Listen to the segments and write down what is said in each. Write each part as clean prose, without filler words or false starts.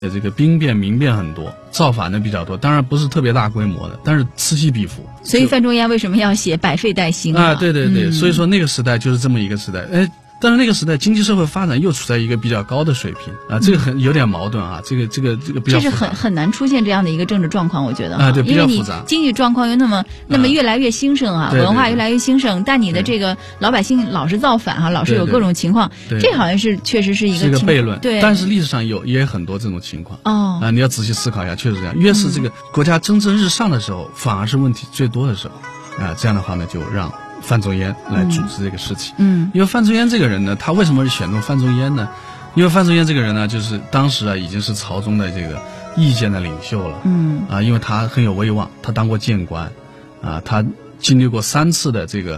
这个兵变民变很多，造反的比较多，当然不是特别大规模的，但是此起彼伏。 所以范仲淹为什么要写百废待兴啊？对对对，所以说那个时代就是这么一个时代。但是那个时代经济社会发展又处在一个比较高的水平啊，这个有点矛盾啊，这个比较复杂， 这是很难出现这样的一个政治状况，我觉得啊，对，比较复杂。 因为你经济状况又那么越来越兴盛啊，文化越来越兴盛，但你的这个老百姓老是造反啊，老是有各种情况，这好像是确实是一个悖论。 对， 但是历史上也有很多这种情况哦啊，你要仔细思考一下，确实这样。越是这个国家蒸蒸日上的时候，反而是问题最多的时候啊，这样的话呢，就让范仲淹来主持这个事情。因为范仲淹这个人呢，他为什么选中范仲淹呢？因为范仲淹这个人呢，就是当时啊已经是朝中的这个意见的领袖了。因为他很有威望，他当过谏官，啊，他经历过3次的这个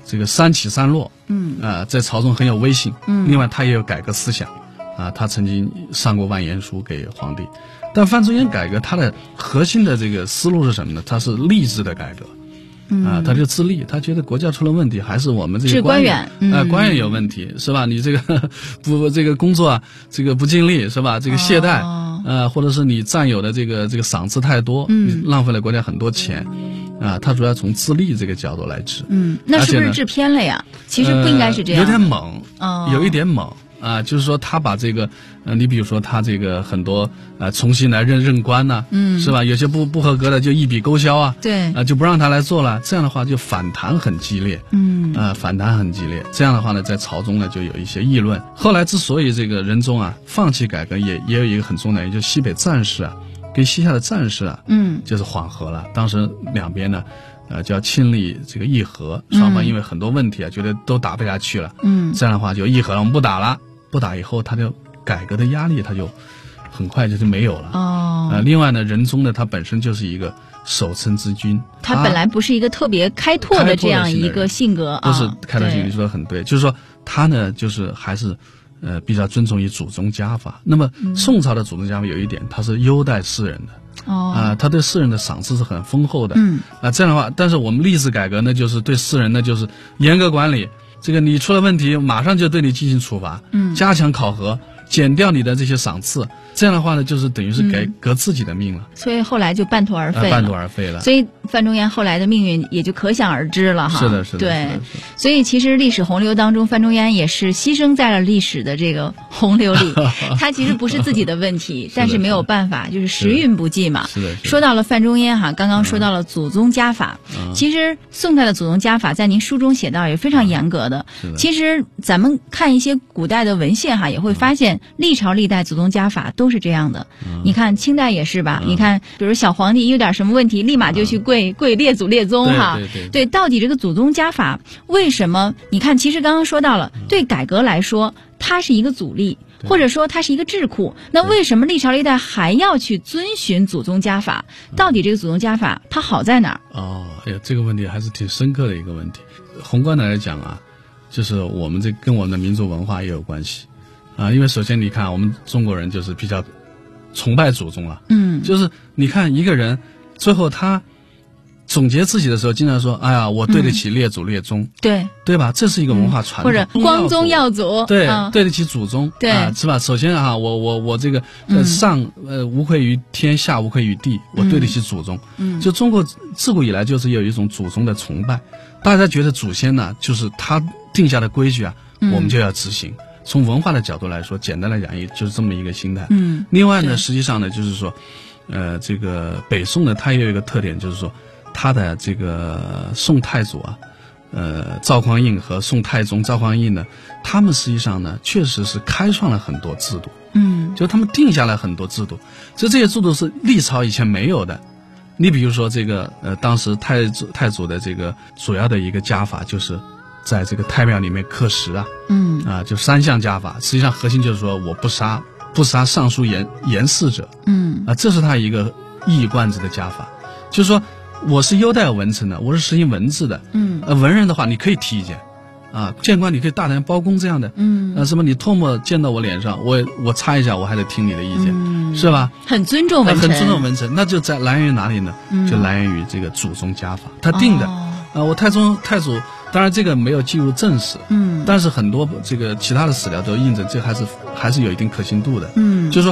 3起3落。在朝中很有威信。另外他也有改革思想，啊，他曾经上过万言书给皇帝。但范仲淹改革他的核心的这个思路是什么呢？他是吏治的改革。他就自立，他觉得国家出了问题，还是我们这些官员官员有问题，是吧？你这个工作啊，这个不尽力，是吧？这个懈怠，或者是你占有的这个赏赐太多，你浪费了国家很多钱，啊，他主要从自立这个角度来治。 那是不是治偏了呀？其实不应该是这样， 有点猛，有一点猛。就是说他把这个，你比如说他这个很多重新来任官呐，是吧？有些不合格的就一笔勾销啊， 对， 就不让他来做了。这样的话就反弹很激烈，反弹很激烈。这样的话呢，在朝中呢就有一些议论。后来之所以这个仁宗啊放弃改革，也有一个很重要的原因，就是西北战事啊跟西夏的战事啊，就是缓和了。当时两边呢。就要亲力这个议和，双方因为很多问题啊，觉得都打不下去了，这样的话就议和了，我们不打了，不打以后，他就改革的压力他就很快就没有了。另外呢，仁宗呢，他本身就是一个守成之君， 他本来不是一个特别开拓的这样一个性格不是开拓性，你说的很对，就是说他呢，就是还是比较尊重于祖宗家法。那么宋朝的祖宗家法有一点，他是优待士人的。他对士人的赏赐是很丰厚的。这样的话，但是我们吏治改革呢，就是对士人呢，就是严格管理。这个你出了问题，马上就对你进行处罚，加强考核，减掉你的这些赏赐。这样的话呢，就是等于是革自己的命了。 所以后来就半途而废了。 半途而废了。 所以范仲淹后来的命运也就可想而知了哈。 是的，是的。 对，所以其实历史洪流当中，范仲淹也是牺牲在了历史的这个洪流里。他其实不是自己的问题，但是没有办法，就是时运不济嘛。 是的。 说到了范仲淹哈，刚刚说到了祖宗家法，其实宋代的祖宗家法在您书中写到也非常严格的。其实咱们看一些古代的文献哈，也会发现历朝历代祖宗家法都是这样的。你看清代也是吧？你看，比如小皇帝有点什么问题，立马就去跪列祖列宗哈。对，到底这个祖宗家法为什么？你看，其实刚刚说到了，对改革来说，它是一个阻力，或者说它是一个智库。那为什么历朝历代还要去遵循祖宗家法？到底这个祖宗家法它好在哪儿？ 哎呀，这个问题还是挺深刻的一个问题。宏观的来讲啊，就是我们这跟我们的民族文化也有关系啊。因为首先你看，我们中国人就是比较崇拜祖宗啊，就是你看一个人最后他总结自己的时候，经常说：“哎呀，我对得起列祖列宗，对吧？这是一个文化传统， 或者光宗耀祖， 对得起祖宗， 对是吧？首先啊，我这个上无愧于天，下无愧于地，我对得起祖宗。就中国自古以来就是有一种祖宗的崇拜，大家觉得祖先呢，就是他定下的规矩啊，我们就要执行。”从文化的角度来说，简单来讲，也就是这么一个心态。另外呢，实际上呢，就是说，这个北宋呢，它也有一个特点，就是说，它的这个宋太祖啊，赵匡胤和宋太宗赵匡胤呢，他们实际上呢，确实是开创了很多制度。就他们定下了很多制度，所以这些制度是历朝以前没有的。你比如说这个，当时太祖的这个主要的一个家法就是。在这个太庙里面刻石啊，就3项家法，实际上核心就是说我不杀上书言事者，这是他一个一以贯之的家法，就是说我是优待文臣的，我是实行文治的，文人的话你可以提意见，谏官你可以大胆包公这样的，什么你唾沫溅到我脸上，我擦一下我还得听你的意见，是吧？ 很尊重文臣， 很尊重文臣，那就在来源于哪里呢？就来源于这个祖宗家法，他定的，我太祖。当然，这个没有记入正史，但是很多这个其他的史料都印证，这还是有一定可信度的，就是说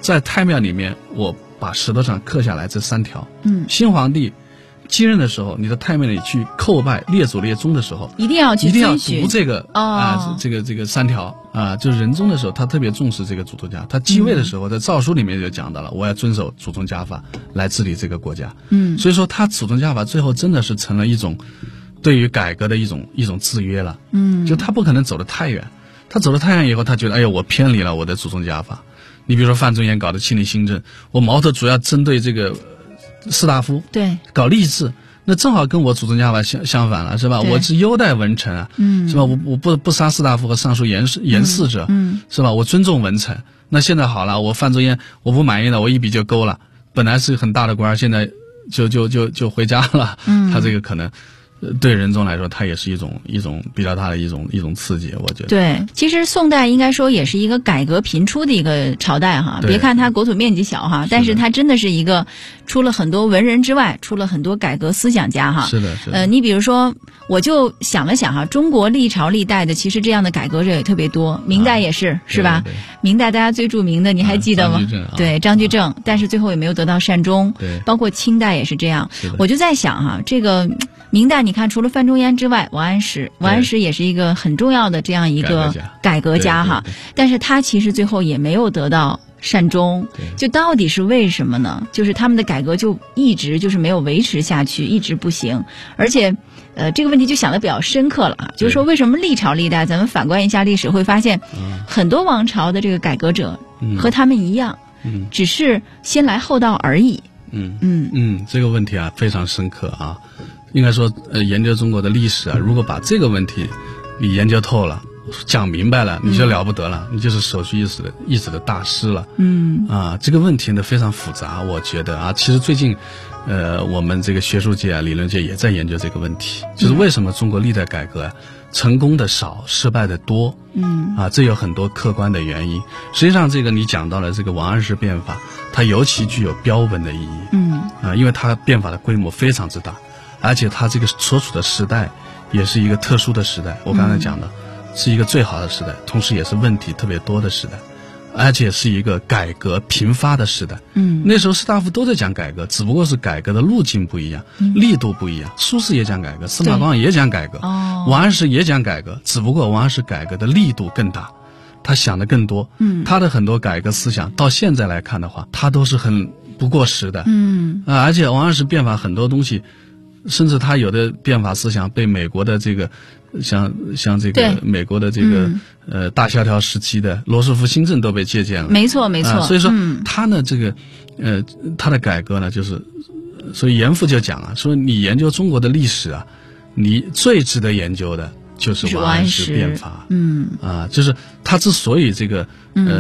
在太庙里面，我把石头上刻下来这3条。新皇帝继任的时候，你在太庙里去叩拜列祖列宗的时候， 一定要读这个这个3条就是仁宗的时候，他特别重视这个祖宗家。他继位的时候，在诏书里面就讲到了，我要遵守祖宗家法来治理这个国家。所以说他祖宗家法最后真的是成了一种对于改革的一种制约了。就他不可能走得太远，他走得太远以后，他觉得哎呀，我偏离了我的祖宗家法。你比如说范仲淹搞的庆历新政，我矛头主要针对这个士大夫， 对， 搞吏治，那正好跟我祖宗家法相反了，是吧？我是优待文臣啊，是吧？我不杀士大夫和上述言事者，是吧？我尊重文臣。那现在好了，我范仲淹我不满意了，我一笔就勾了，本来是很大的官，现在就回家了。他这个可能对仁宗来说，它也是一种比较大的一种刺激，我觉得。 对，其实宋代应该说也是一个改革频出的一个朝代哈。别看它国土面积小哈，但是它真的是一个出了很多文人之外，出了很多改革思想家哈。 是的。 你比如说，我就想了想哈，中国历朝历代的其实这样的改革者也特别多，明代也是，是吧？ 对。 明代大家最著名的，你还记得吗？对，张居正，但是最后也没有得到善终。 对。 包括清代也是这样。我就在想哈，这个明代你看，除了范仲淹之外，王安石也是一个很重要的这样一个改革家哈，但是他其实最后也没有得到善终，就到底是为什么呢？就是他们的改革就一直就是没有维持下去，一直不行，而且这个问题就想得比较深刻了啊，就是说为什么历朝历代咱们反观一下历史会发现，很多王朝的这个改革者和他们一样，只是先来后到而已。 这个问题啊非常深刻啊。应该说，研究中国的历史啊，如果把这个问题你研究透了，讲明白了，你就了不得了，你就是首屈一指的大师了。这个问题呢非常复杂，我觉得啊，其实最近，我们这个学术界啊、理论界也在研究这个问题，就是为什么中国历代改革成功的少，失败的多。这有很多客观的原因。实际上，这个你讲到了这个王安石变法，它尤其具有标本的意义。因为它变法的规模非常之大。而且他这个所处的时代也是一个特殊的时代，我刚才讲的是一个最好的时代，同时也是问题特别多的时代，而且是一个改革频发的时代。那时候士大夫都在讲改革，只不过是改革的路径不一样，力度不一样。苏轼也讲改革，司马光也讲改革，王安石也讲改革，只不过王安石改革的力度更大，他想的更多。他的很多改革思想到现在来看的话，他都是很不过时的。而且王安石变法很多东西，甚至他有的变法思想被美国的这个像这个美国的这个大萧条时期的罗斯福新政都被借鉴了。 没错。 所以说他呢这个他的改革呢，就是所以严复就讲啊，说你研究中国的历史啊，你最值得研究就是王安石变法。就是他之所以这个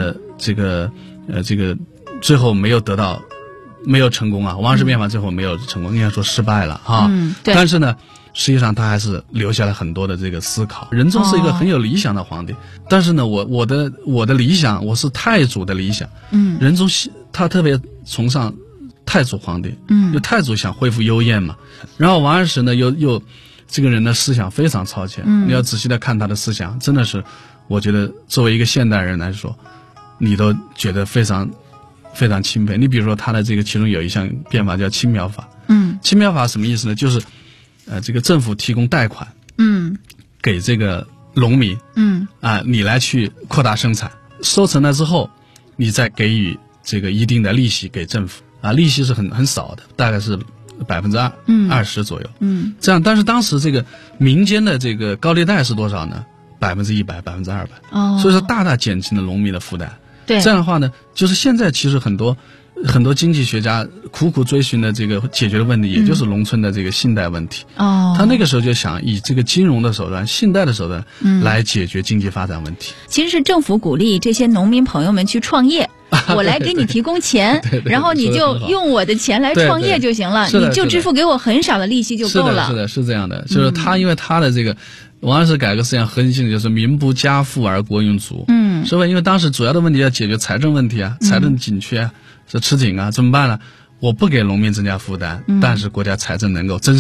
最后没有成功啊，王安石变法最后没有成功，应该说失败了啊。但是呢，实际上他还是留下了很多的这个思考。仁宗是一个很有理想的皇帝，但是呢，我的理想，我是太祖的理想。仁宗他特别崇尚太祖皇帝，就太祖想恢复幽燕嘛。然后王安石呢，又这个人的思想非常超前。你要仔细的看他的思想，真的是，我觉得作为一个现代人来说，你都觉得非常钦佩。你比如说他的这个其中有一项变法叫青苗法。青苗法什么意思呢？就是这个政府提供贷款，给这个农民，你来去扩大生产，收成了之后，你再给予这个一定的利息给政府，利息是很少的，大概是20%左右。这样，但是当时这个民间的这个高利贷是多少呢？100%、200%。所以说大大减轻了农民的负担。 对， 这样的话呢，就是现在其实很多经济学家苦苦追寻的这个解决的问题，也就是农村的这个信贷问题。他那个时候就想以这个金融的手段、信贷的手段来解决经济发展问题。 其实是政府鼓励这些农民朋友们去创业，我来给你提供钱，然后你就用我的钱来创业就行了，你就支付给我很少的利息就够了。 是这样的，就是他因为他的这个王安石改革思想核心性就是民不加富而国用足。是吧？因为当时主要的问题要解决财政问题啊，财政紧缺，是吃紧啊，怎么办呢？我不给农民增加负担，但是国家财政能够增收。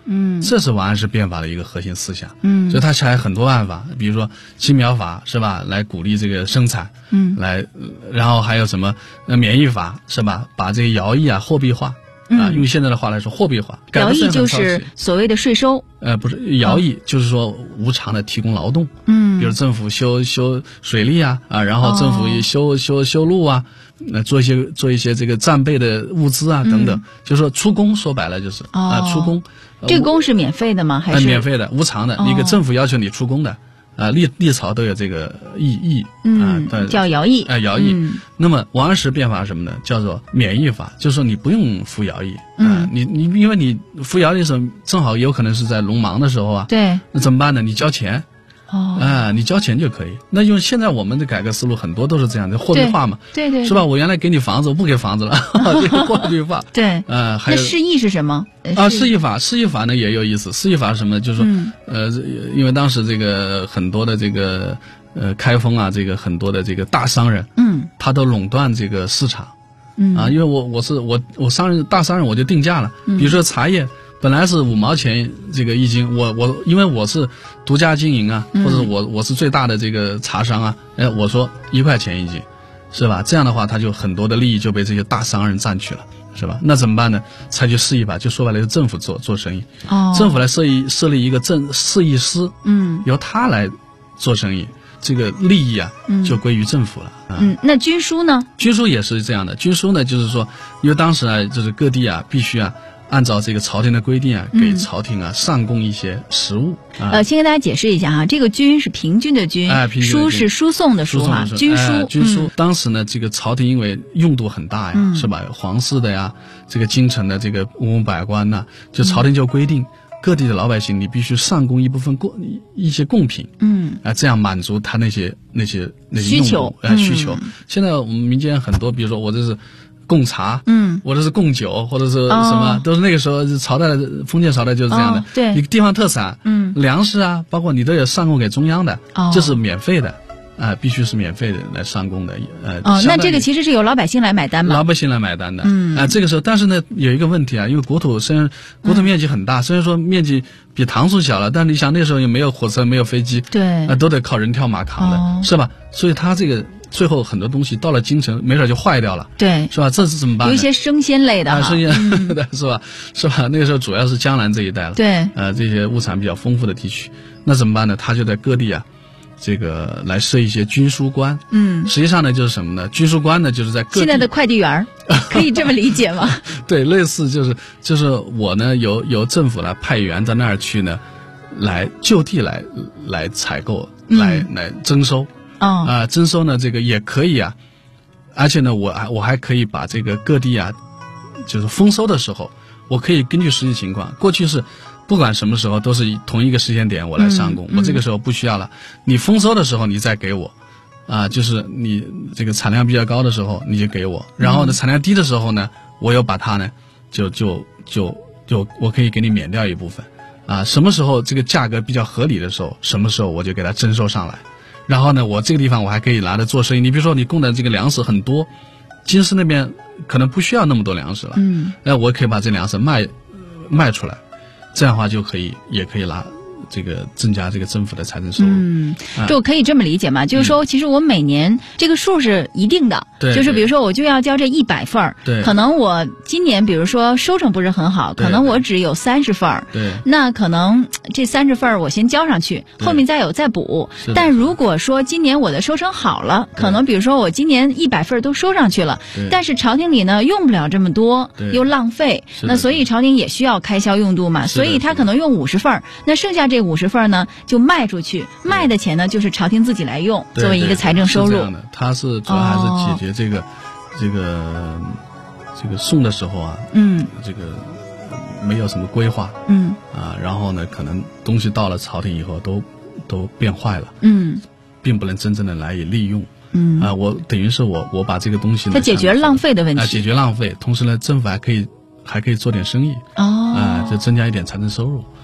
这是王安石变法的一个核心思想。所以他下来很多办法，比如说青苗法是吧，来鼓励这个生产，然后还有什么免役法是吧，把这个徭役啊货币化。用现在的话来说，货币化。 徭役就是所谓的税收。 不是徭役，就是说无偿的提供劳动。比如政府修水利啊，然后政府也修路啊，做一些这个战备的物资啊等等。就是说出工，说白了就是出工。 这个工是免费的吗？还是免费的、无偿的？一个政府要求你出工的。历朝都有这个役叫徭役。 徭役。那么王安石变法是什么呢？叫做免役法，就是说你不用服徭役。你因为你服徭役的时候，正好有可能是在农忙的时候啊。 对。 那怎么办呢？你交钱。你交钱就可以。那用现在我们的改革思路很多都是这样的，货币化嘛。 对， 是吧？我原来给你房子，我不给房子了，这个货币化。 对。 还有那释义是什么？ 释义法呢也有意思。释义法是什么呢？就是说，因为当时这个很多的这个开封啊，这个很多的这个大商人，他都垄断这个市场。因为我大商人我就定价了。比如说茶叶本来是5毛钱这个1斤，因为我是独家经营啊，或者我是最大的这个茶商啊，我说1块钱1斤，是吧？这样的话，他就很多的利益就被这些大商人占去了，是吧？那怎么办呢？采取释义法，就说白了，是政府做生意。政府来设立一个释义司，由他来做生意，这个利益啊就归于政府了。 那军书呢？ 军书也是这样的。军书呢，就是说，因为当时啊，就是各地啊，必须啊，按照这个朝廷的规定啊，给朝廷啊上供一些食物。 先跟大家解释一下哈，这个军是平均的均，书是输送的书哈，军书。 军书当时呢，这个朝廷因为用度很大呀，是吧？皇室的呀，这个京城的这个文武百官呐，就朝廷就规定各地的老百姓，你必须上供一部分一些贡品，这样满足他那些需求。 需求。现在我们民间很多，比如说我这是贡茶，或者是贡酒，或者是什么，都是那个时候朝代的封建朝代就是这样的。 对， 一个地方特产，粮食啊，包括你都有上供给中央的，这是免费的。必须是免费的来上供的。 那这个其实是由老百姓来买单嘛？ 老百姓来买单的。这个时候，但是呢，有一个问题啊，因为国土面积很大，虽然说面积比唐宋小了，但你想那时候也没有火车，没有飞机， 对， 都得靠人挑马扛的，是吧？所以它这个最后很多东西到了京城，没准就坏掉了， 对， 是吧？这是怎么办呢？ 有一些生鲜类的， 生鲜的是吧？是吧？那个时候主要是江南这一带了， 对， 这些物产比较丰富的地区，那怎么办呢？他就在各地啊。这个来设一些军书官，实际上呢就是什么呢？军书官呢就是在各地现在的快递员可以这么理解吗？ 对，类似就是我呢由政府来派员到那儿去呢，来就地来采购，来征收。征收呢这个也可以啊，而且呢我还可以把这个各地啊，就是丰收的时候，我可以根据实际情况，过去是。不管什么时候都是同一个时间点我来上供，我这个时候不需要了，你丰收的时候你再给我，就是你这个产量比较高的时候你就给我，然后呢产量低的时候呢，我又把它呢就我可以给你免掉一部分，什么时候这个价格比较合理的时候，什么时候我就给它征收上来，然后呢我这个地方我还可以拿着做生意，你比如说你供的这个粮食很多，京师那边可能不需要那么多粮食了，我可以把这粮食卖出来。这样的话也可以拿这个增加这个政府的财政收入。 这我可以这么理解嘛？就是说，其实我每年这个数是一定的，就是比如说我就要交这100份儿，可能我今年比如说收成不是很好，可能我只有30份儿，那可能这30份儿我先交上去，后面再补。但如果说今年我的收成好了，可能比如说我今年100份儿都收上去了，但是朝廷里呢用不了这么多，又浪费，那所以朝廷也需要开销用度嘛，所以他可能用50份儿，那剩下这50份呢就卖出去，卖的钱呢就是朝廷自己来用，作为一个财政收入。 是这样的，它是主要还是解决这个送的时候啊，这个没有什么规划，然后呢可能东西到了朝廷以后都变坏了，并不能真正的来以利用。我等于是我把这个东西呢， 它解决浪费的问题， 解决浪费，同时呢政府还可以做点生意，就增加一点财政收入。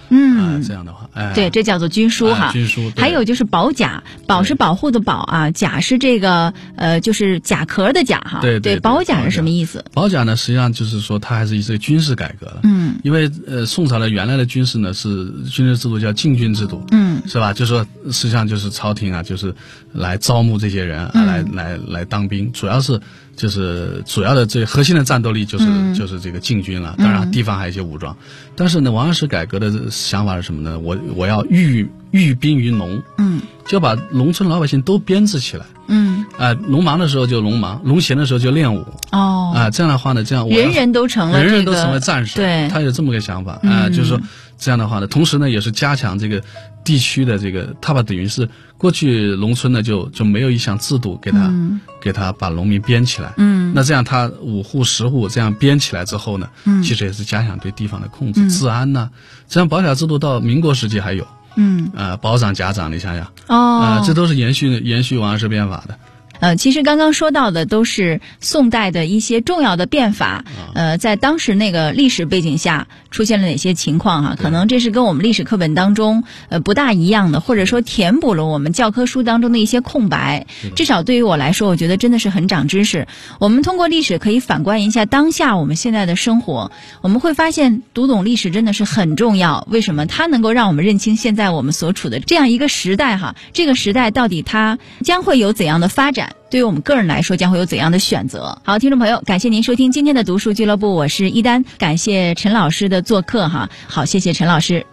这样的话， 对，这叫做军书哈。 军书。 还有就是保甲，保是保护的保啊，甲是这个就是甲壳的甲哈。 对， 保甲是什么意思？ 保甲呢，实际上就是说它还是一个军事改革了。因为宋朝的原来的军事呢是军事制度叫禁军制度。是吧？就说实际上就是朝廷啊，就是来招募这些人来当兵，主要的这核心的战斗力就是这个禁军了。当然地方还有一些武装，但是呢，王安石改革的想法是什么呢？我要寓兵于农，就把农村老百姓都编制起来。农忙的时候就农忙，农闲的时候就练武。这样的话呢，这样人人都成为战士。 对， 他有这么个想法就是说这样的话呢，同时呢也是加强这个地区的这个，他把等于是过去农村呢就没有一项制度给他把农民编起来。那这样他5户10户这样编起来之后呢，其实也是加强对地方的控制、治安呐。这样保甲制度到民国时期还有。保长、甲长，你想想，这都是延续王安石变法的。 其实刚刚说到的都是宋代的一些重要的变法，在当时那个历史背景下出现了哪些情况哈？可能这是跟我们历史课本当中不大一样的，或者说填补了我们教科书当中的一些空白。至少对于我来说，我觉得真的是很长知识。我们通过历史可以反观一下当下我们现在的生活，我们会发现读懂历史真的是很重要。为什么？它能够让我们认清现在我们所处的这样一个时代哈，这个时代到底它将会有怎样的发展？对于我们个人来说将会有怎样的选择？好，听众朋友，感谢您收听今天的读书俱乐部，我是一丹，感谢陈老师的做客哈。好，谢谢陈老师。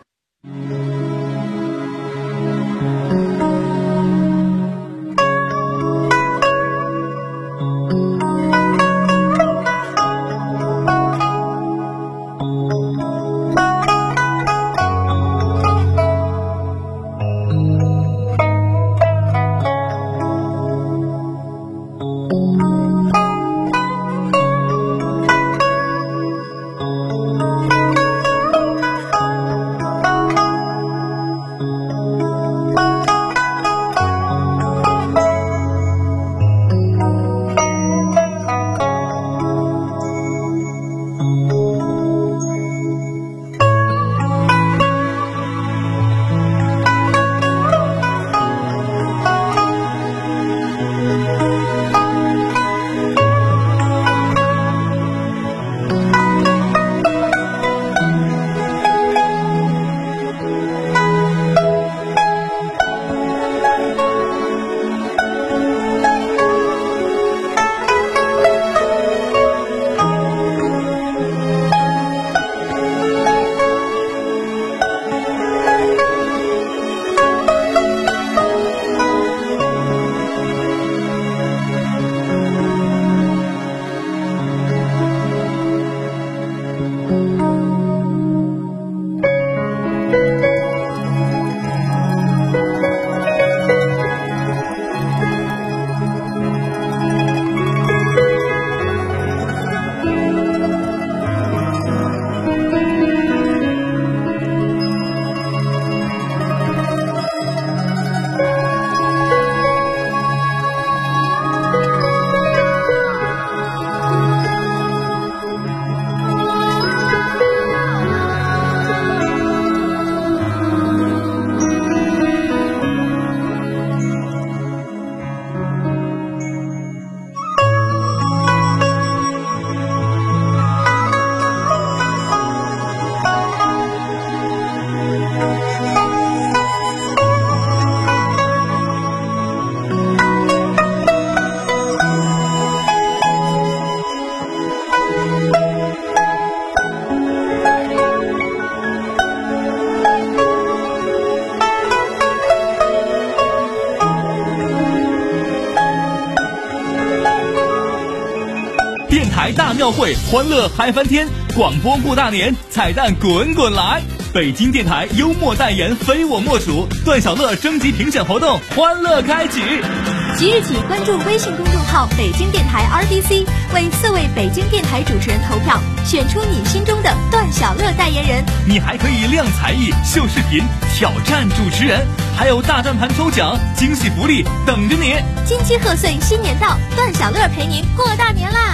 大庙会，欢乐嗨翻天，广播过大年，彩蛋滚滚来。北京电台幽默代言非我莫属，段小乐征集评选活动欢乐开启。 即日起关注微信公众号北京电台 RDC， 为4位北京电台主持人投票，选出你心中的段小乐代言人。 你还可以亮才艺、秀视频、挑战主持人，还有大转盘抽奖、惊喜福利等着你。 金鸡贺岁新年到，段小乐陪您过大年啦！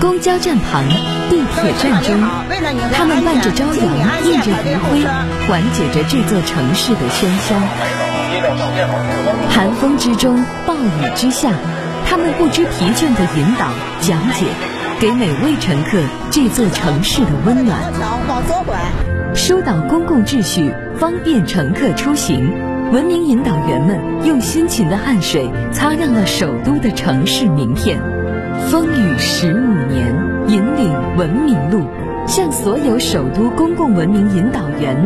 公交站旁、地铁站中，他们伴着朝阳，映着余晖，缓解着这座城市的喧嚣。寒风之中，暴雨之下，他们不知疲倦地引导、讲解，给每位乘客这座城市的温暖。疏导公共秩序，方便乘客出行。文明引导员们用辛勤的汗水擦亮了首都的城市名片。风雨15年，引领文明路，向所有首都公共文明引导员